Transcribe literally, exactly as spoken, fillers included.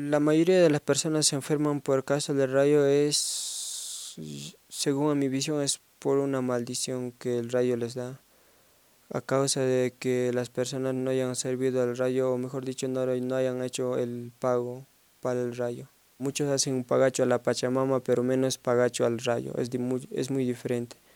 La mayoría de las personas se enferman por causa del rayo es, según a mi visión, es por una maldición que el rayo les da, a causa de que las personas no hayan servido al rayo, o mejor dicho, no, no hayan hecho el pago para el rayo. Muchos hacen un pagacho a la Pachamama, pero menos pagacho al rayo, es, de muy, es muy diferente.